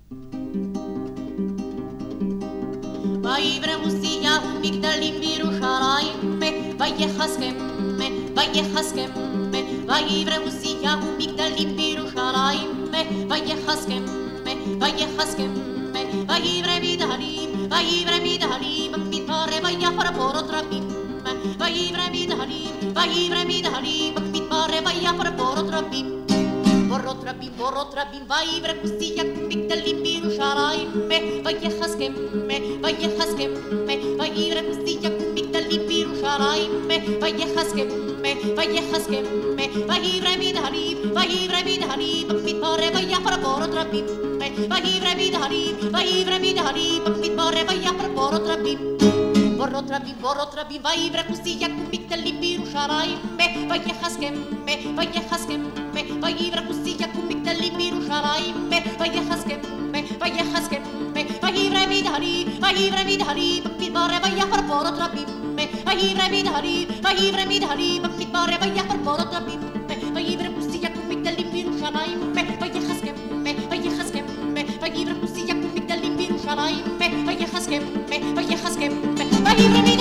ויבראו ומגדלים בירושלים, ויחזקם, ויחזקם, ויבראו ומגדלים בירושלים, ויחזקם, ויחזקם, ויברא מדהלים במדבר, ויפר בורות רבים, ויברא מדהלים במדבר, ויפר בורות רבים. בורות רבים, ויברא ומגדלים בירושלים, ויחזקם, ויחזקם, ויברא ומגדלים בירושלים, ויחזקם, ויחזקם, ויברא מדהלים במדבר, ויפר בורות רבים, ויברא מדהלים במדבר, ויפר בורות רבים. בורות רבים, ויברא ומגדלים בירושלים, ויחזקם, ויחזקם, ויברא ומגדלים בירושלים, ויחזקם, ויחזקם, ויברא מדהלים במדבר, ויפר בורות רבים, ויברא מדהלים במדבר, ויפר בורות רבים, ויברא ומגדלים בירושלים, ויחזקם, ויחזקם, ויברא ומגדלים בירושלים, ויחזקם, ויחזקם, ויברא